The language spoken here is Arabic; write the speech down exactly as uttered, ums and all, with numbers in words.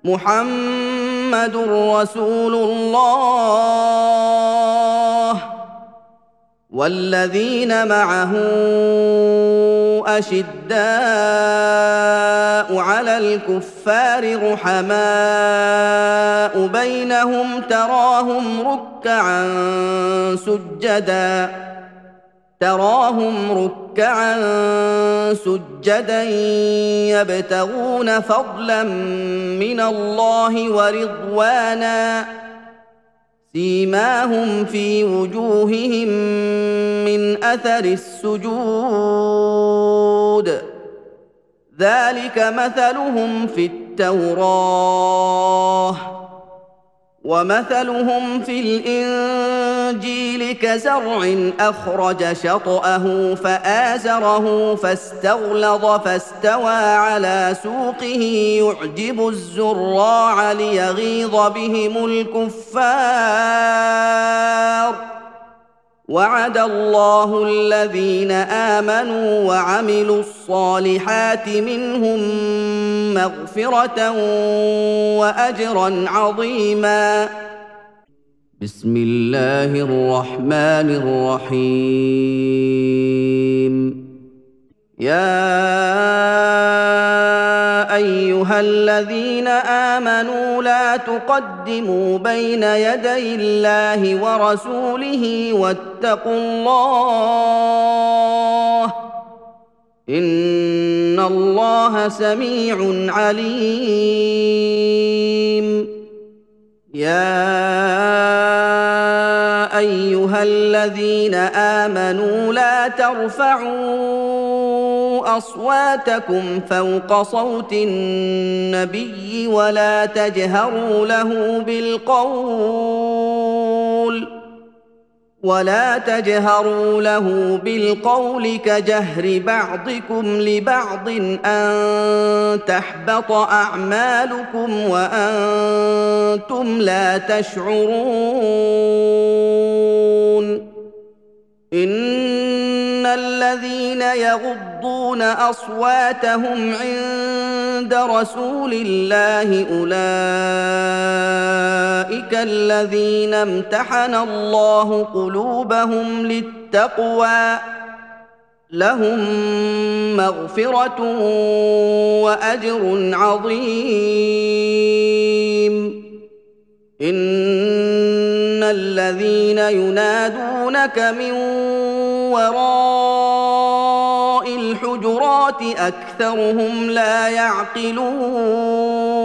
محمد رسول الله والذين معه أشداء على الكفار رحماء بينهم تراهم ركعا سجدا تراهم ركعا سجدا يبتغون فضلا من الله ورضوانا سيماهم في وجوههم من أثر السجود ذلك مثلهم في التوراة ومثلهم في الإنجيل كزرع أخرج شطأه فآزره فاستغلظ فاستوى على سوقه يعجب الزراع ليغيظ بهم الكفار وعد الله الذين آمنوا وعملوا الصالحات منهم مغفرة وأجرا عظيما. بسم الله الرحمن الرحيم. يا أيها الذين آمنوا لا تقدموا بين يدي الله ورسوله واتقوا الله إن الله سميع عليم. يا أيها الذين آمنوا لا ترفعوا أصواتكم فوق صوت النبي ولا تجهروا له بالقول ولا تجهروا له بالقول كجهر بعضكم لبعض أن تحبط أعمالكم وأنتم لا تشعرون. إن الذين يغضون أصواتهم عند رسول الله أولئك الذين امتحن الله قلوبهم للتقوى لهم مغفرة وأجر عظيم. إن الذين ينادونك من وراء الحجرات أكثرهم لا يعقلون